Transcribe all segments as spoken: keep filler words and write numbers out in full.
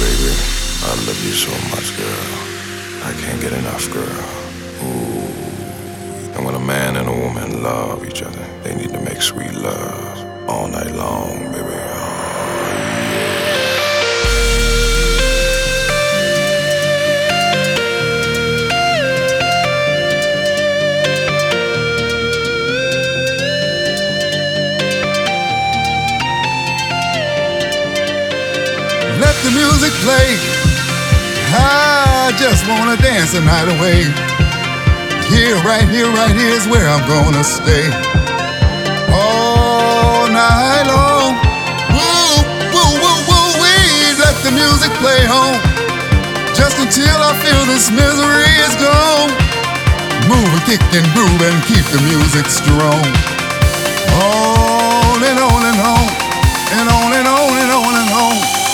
baby. I love you so much, girl. I can't get enough, girl. Ooh. And when a man and a woman love each other, they need to make sweet love all night long, baby. Let the music play. I just wanna dance the night away. Here, right here, right here is where I'm gonna stay. All night long. Woo, woo, woo, woo, wee. Let the music play on. Just until I feel this misery is gone. Move and kick and groove and keep the music strong. On and on and on. And on and on and on and on.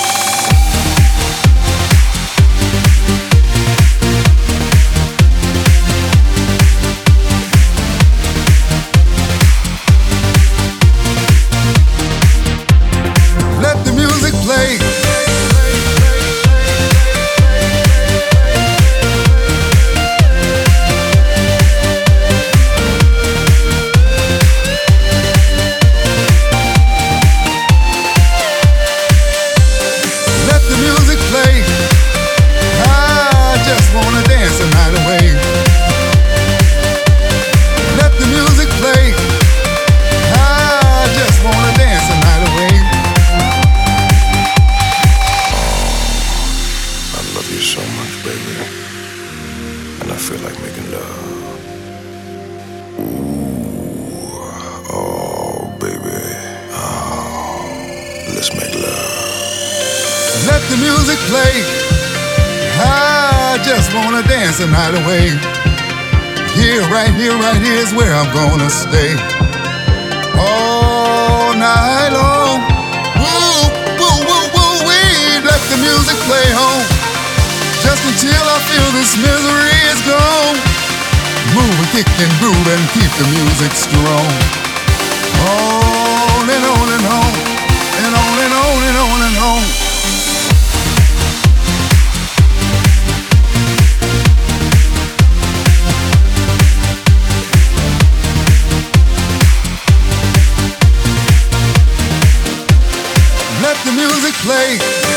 Play. Let the music play. I just wanna dance the night away. Let the music play. I just wanna dance the night away. So much, baby, and I feel like making love. Ooh, oh, baby, oh, let's make love. Let the music play. I just wanna dance the night away. Here, right here, right here is where I'm gonna stay. All night long. Woo, woo, woo, woo, wee. Let the music play on. Just until I feel this misery is gone. Move and kick and groove and keep the music strong. On and on and on. And on and on and on and on. Let the music play.